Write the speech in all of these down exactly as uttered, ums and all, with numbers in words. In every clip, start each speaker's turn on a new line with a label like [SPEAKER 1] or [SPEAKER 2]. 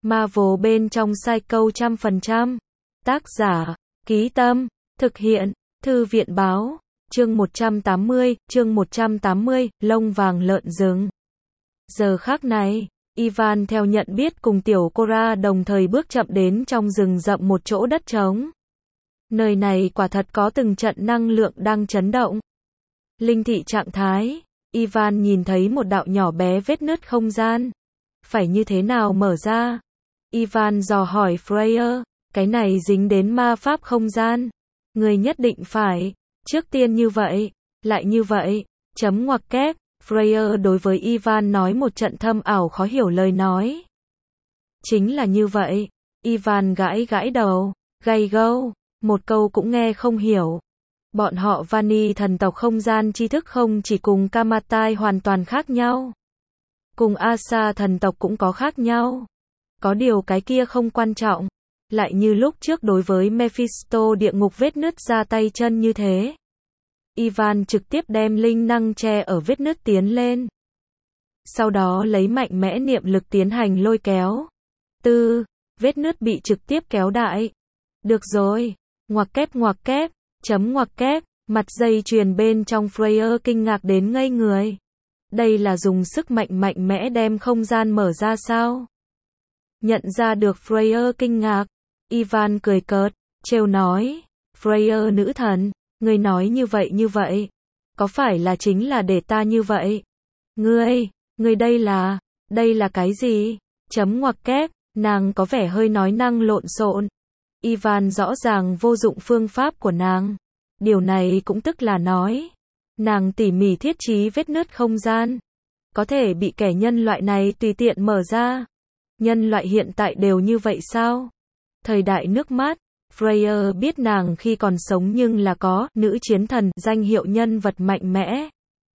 [SPEAKER 1] Marvel bên trong Psycho trăm phần trăm. Tác giả, Ký Tâm, thực hiện, Thư viện Báo, chương một trăm tám mươi, chương một trăm tám mươi, lông vàng lợn rừng. Giờ khắc này, Ivan theo nhận biết cùng tiểu Cora đồng thời bước chậm đến trong rừng rậm một chỗ đất trống. Nơi này quả thật có từng trận năng lượng đang chấn động. Linh thị trạng thái, Ivan nhìn thấy một đạo nhỏ bé vết nứt không gian. Phải như thế nào mở ra? Ivan dò hỏi Freya, cái này dính đến ma pháp không gian. Người nhất định phải, trước tiên như vậy, lại như vậy, chấm ngoặc kép. Freya đối với Ivan nói một trận thâm ảo khó hiểu lời nói. Chính là như vậy. Ivan gãi gãi đầu, gay gâu, một câu cũng nghe không hiểu. Bọn họ Vani thần tộc không gian tri thức không chỉ cùng Kamatai hoàn toàn khác nhau. Cùng Asa thần tộc cũng có khác nhau. Có điều cái kia không quan trọng. Lại như lúc trước đối với Mephisto địa ngục vết nứt ra tay chân như thế. Ivan trực tiếp đem linh năng che ở vết nứt tiến lên. Sau đó lấy mạnh mẽ niệm lực tiến hành lôi kéo. Tư, vết nứt bị trực tiếp kéo đại. Được rồi, ngoặc kép ngoặc kép, chấm ngoặc kép, mặt dây chuyền bên trong Freya kinh ngạc đến ngây người. Đây là dùng sức mạnh mạnh mẽ đem không gian mở ra sao? Nhận ra được Freya kinh ngạc, Ivan cười cợt, trêu nói, Freya nữ thần, ngươi nói như vậy như vậy, có phải là chính là để ta như vậy? Ngươi, ngươi đây là, đây là cái gì? Chấm ngoặc kép, nàng có vẻ hơi nói năng lộn xộn. Ivan rõ ràng vô dụng phương pháp của nàng. Điều này cũng tức là nói, nàng tỉ mỉ thiết trí vết nứt không gian, có thể bị kẻ nhân loại này tùy tiện mở ra. Nhân loại hiện tại đều như vậy sao? Thời đại nước mắt, Freya biết nàng khi còn sống nhưng là có nữ chiến thần danh hiệu nhân vật mạnh mẽ.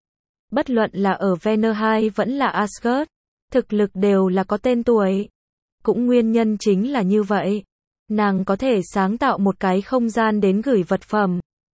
[SPEAKER 1] Bất luận là ở Vanaheim vẫn là Asgard, thực lực đều là có tên tuổi. Cũng nguyên nhân chính là như vậy. Nàng có thể sáng tạo một cái không gian đến gửi vật phẩm.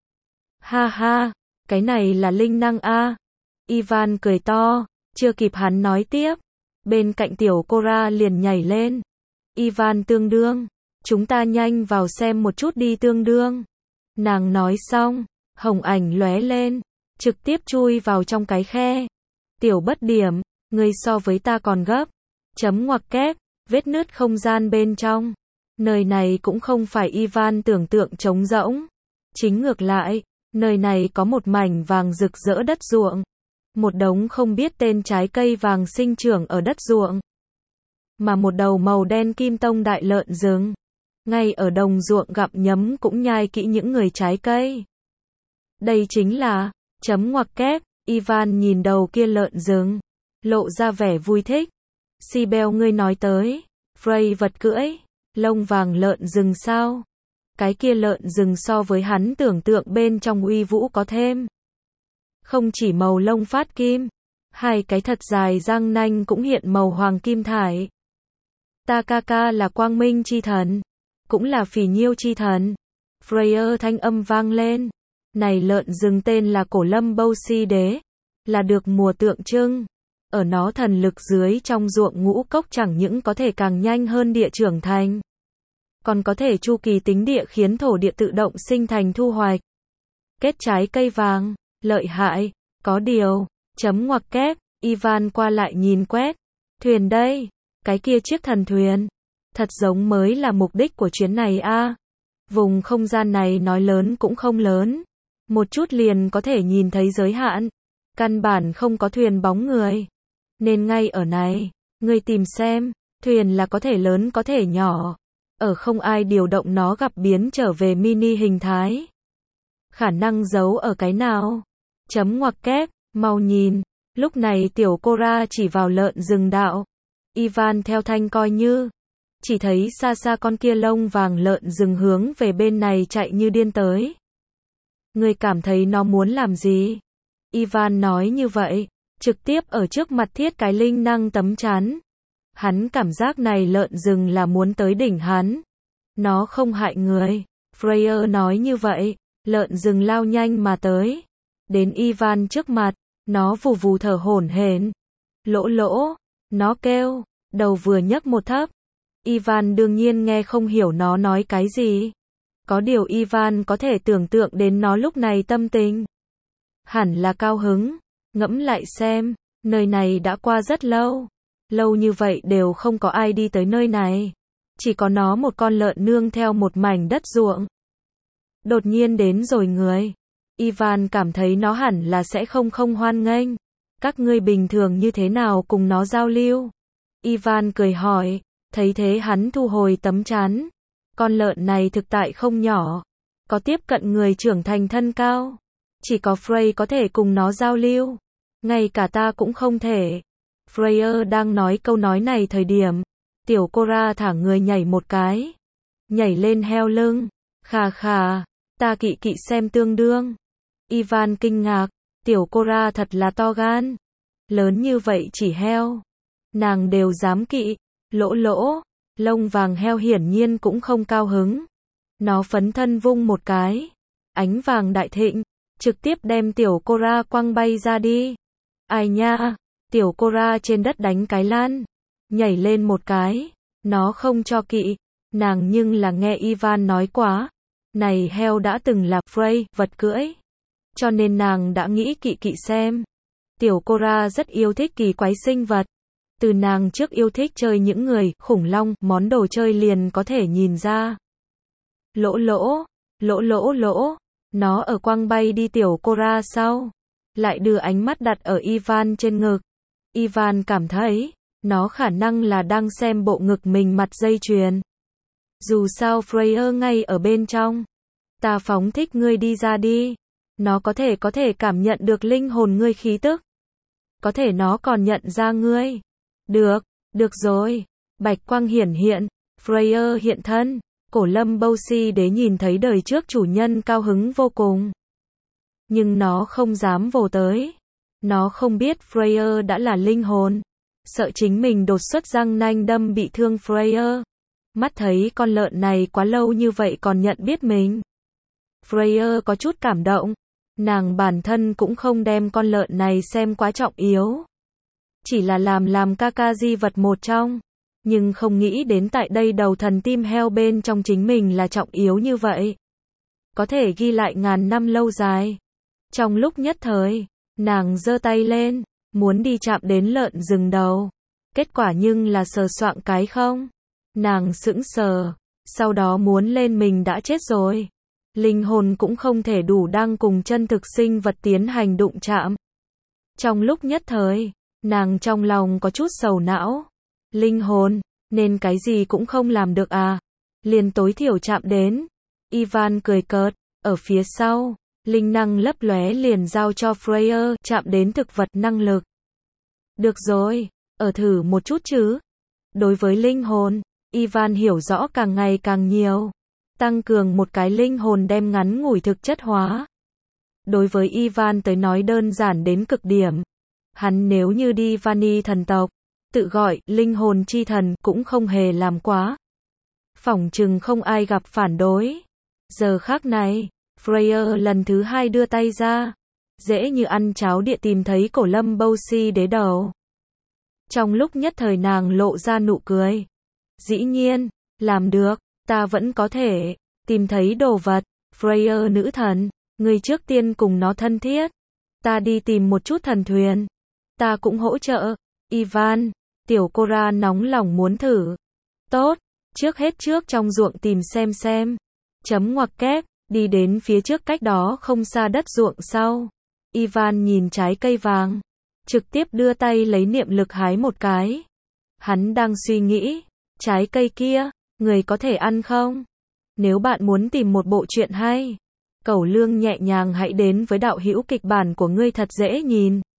[SPEAKER 1] Ha ha, cái này là linh năng a. Ivan cười to, chưa kịp hắn nói tiếp. Bên cạnh tiểu Cora liền nhảy lên. Ivan tương đương, chúng ta nhanh vào xem một chút đi tương đương. Nàng nói xong, hồng ảnh lóe lên, trực tiếp chui vào trong cái khe. Tiểu bất điểm, ngươi so với ta còn gấp. Chấm ngoặc kép, vết nứt không gian bên trong. Nơi này cũng không phải Ivan tưởng tượng trống rỗng. Chính ngược lại, nơi này có một mảnh vàng rực rỡ đất ruộng. Một đống không biết tên trái cây vàng sinh trưởng ở đất ruộng. Mà một đầu màu đen kim tông đại lợn rừng. Ngay ở đồng ruộng gặm nhấm cũng nhai kỹ những người trái cây. Đây chính là, chấm ngoặc kép, Ivan nhìn đầu kia lợn rừng. Lộ ra vẻ vui thích. Sibel ngươi nói tới, Frey vật cưỡi, lông vàng lợn rừng sao? Cái kia lợn rừng so với hắn tưởng tượng bên trong uy vũ có thêm. Không chỉ màu lông phát kim, hai cái thật dài răng nanh cũng hiện màu hoàng kim thải. Takaka là quang minh chi thần, cũng là phỉ nhiêu chi thần. Freya thanh âm vang lên. Này lợn rừng tên là Cổ Lâm Bâu Si Đế, là được mùa tượng trưng. Ở nó thần lực dưới trong ruộng ngũ cốc chẳng những có thể càng nhanh hơn địa trưởng thành, còn có thể chu kỳ tính địa khiến thổ địa tự động sinh thành thu hoạch. Kết trái cây vàng, lợi hại, có điều, chấm ngoặc kép, Ivan qua lại nhìn quét. Thuyền đây, cái kia chiếc thần thuyền, thật giống mới là mục đích của chuyến này a. Vùng không gian này nói lớn cũng không lớn, một chút liền có thể nhìn thấy giới hạn, căn bản không có thuyền bóng người. Nên ngay ở này, ngươi tìm xem, thuyền là có thể lớn có thể nhỏ, ở không ai điều động nó gặp biến trở về mini hình thái. Khả năng giấu ở cái nào? Chấm ngoặc kép, mau nhìn. Lúc này tiểu Cora chỉ vào lợn rừng đạo. Ivan theo thanh coi như, chỉ thấy xa xa con kia lông vàng lợn rừng hướng về bên này chạy như điên tới. Ngươi cảm thấy nó muốn làm gì? Ivan nói như vậy, trực tiếp ở trước mặt thiết cái linh năng tấm chắn. Hắn cảm giác này lợn rừng là muốn tới đỉnh hắn. Nó không hại người. Freya nói như vậy, lợn rừng lao nhanh mà tới. Đến Ivan trước mặt, nó vù vù thở hổn hển. Lỗ lỗ, nó kêu, đầu vừa nhấc một thấp. Ivan đương nhiên nghe không hiểu nó nói cái gì. Có điều Ivan có thể tưởng tượng đến nó lúc này tâm tình. Hẳn là cao hứng. Ngẫm lại xem, nơi này đã qua rất lâu. Lâu như vậy đều không có ai đi tới nơi này. Chỉ có nó một con lợn nương theo một mảnh đất ruộng. Đột nhiên đến rồi người. Ivan cảm thấy nó hẳn là sẽ không không hoan nghênh. Các ngươi bình thường như thế nào cùng nó giao lưu? Ivan cười hỏi, thấy thế hắn thu hồi tấm chắn. Con lợn này thực tại không nhỏ. Có tiếp cận người trưởng thành thân cao. Chỉ có Frey có thể cùng nó giao lưu. Ngay cả ta cũng không thể. Freya đang nói câu nói này thời điểm. Tiểu Cora thả người nhảy một cái. Nhảy lên heo lưng. Khà khà, ta kỵ kỵ xem tương đương. Ivan kinh ngạc, tiểu Cora thật là to gan. Lớn như vậy chỉ heo. Nàng đều dám kỵ. Lỗ lỗ, lông vàng heo hiển nhiên cũng không cao hứng. Nó phấn thân vung một cái. Ánh vàng đại thịnh, trực tiếp đem tiểu Cora quăng bay ra đi. Ai nha, tiểu Cora trên đất đánh cái lan. Nhảy lên một cái. Nó không cho kỵ. Nàng nhưng là nghe Ivan nói quá. Này heo đã từng là Frey, vật cưỡi. Cho nên nàng đã nghĩ kỵ kỵ xem. Tiểu Cora rất yêu thích kỳ quái sinh vật. Từ nàng trước yêu thích chơi những người, khủng long, món đồ chơi liền có thể nhìn ra. Lỗ lỗ, lỗ lỗ lỗ, nó ở quăng bay đi tiểu Cora sau. Lại đưa ánh mắt đặt ở Ivan trên ngực. Ivan cảm thấy, nó khả năng là đang xem bộ ngực mình mặt dây chuyền. Dù sao Freya ngay ở bên trong. Ta phóng thích ngươi đi ra đi. Nó có thể có thể cảm nhận được linh hồn ngươi khí tức. Có thể nó còn nhận ra ngươi. Được, được rồi. Bạch quang hiển hiện. Freya hiện thân. Cổ lâm bâu si đế nhìn thấy đời trước chủ nhân cao hứng vô cùng. Nhưng nó không dám vồ tới. Nó không biết Freya đã là linh hồn. Sợ chính mình đột xuất răng nanh đâm bị thương Freya. Mắt thấy con lợn này quá lâu như vậy còn nhận biết mình. Freya có chút cảm động. Nàng bản thân cũng không đem con lợn này xem quá trọng yếu. Chỉ là làm làm ca ca di vật một trong. Nhưng không nghĩ đến tại đây đầu thần tim heo bên trong chính mình là trọng yếu như vậy. Có thể ghi lại ngàn năm lâu dài. Trong lúc nhất thời, nàng giơ tay lên, muốn đi chạm đến lợn rừng đầu. Kết quả nhưng là sờ soạng cái không. Nàng sững sờ, sau đó muốn lên mình đã chết rồi. Linh hồn cũng không thể đủ đang cùng chân thực sinh vật tiến hành đụng chạm. Trong lúc nhất thời, nàng trong lòng có chút sầu não. Linh hồn, nên cái gì cũng không làm được à. Liền tối thiểu chạm đến. Ivan cười cợt, ở phía sau, linh năng lấp lóe liền giao cho Freya chạm đến thực vật năng lực. Được rồi, ở thử một chút chứ. Đối với linh hồn, Ivan hiểu rõ càng ngày càng nhiều. Tăng cường một cái linh hồn đem ngắn ngủi thực chất hóa. Đối với Ivan tới nói đơn giản đến cực điểm. Hắn nếu như đi Vani thần tộc, tự gọi linh hồn chi thần cũng không hề làm quá. Phỏng chừng không ai gặp phản đối. Giờ khác này, Freya lần thứ hai đưa tay ra. Dễ như ăn cháo địa tìm thấy cổ lâm bâu si đế đầu. Trong lúc nhất thời nàng lộ ra nụ cười. Dĩ nhiên, làm được, ta vẫn có thể tìm thấy đồ vật. Freya nữ thần, ngươi trước tiên cùng nó thân thiết. Ta đi tìm một chút thần thuyền. Ta cũng hỗ trợ. Ivan, tiểu Cora nóng lòng muốn thử. Tốt, trước hết trước trong ruộng tìm xem xem. Chấm ngoặc kép, đi đến phía trước cách đó không xa đất ruộng sau. Ivan nhìn trái cây vàng. Trực tiếp đưa tay lấy niệm lực hái một cái. Hắn đang suy nghĩ. Trái cây kia, người có thể ăn không? Nếu bạn muốn tìm một bộ truyện hay, Cẩu Lương nhẹ nhàng hãy đến với đạo hữu kịch bản của ngươi thật dễ nhìn.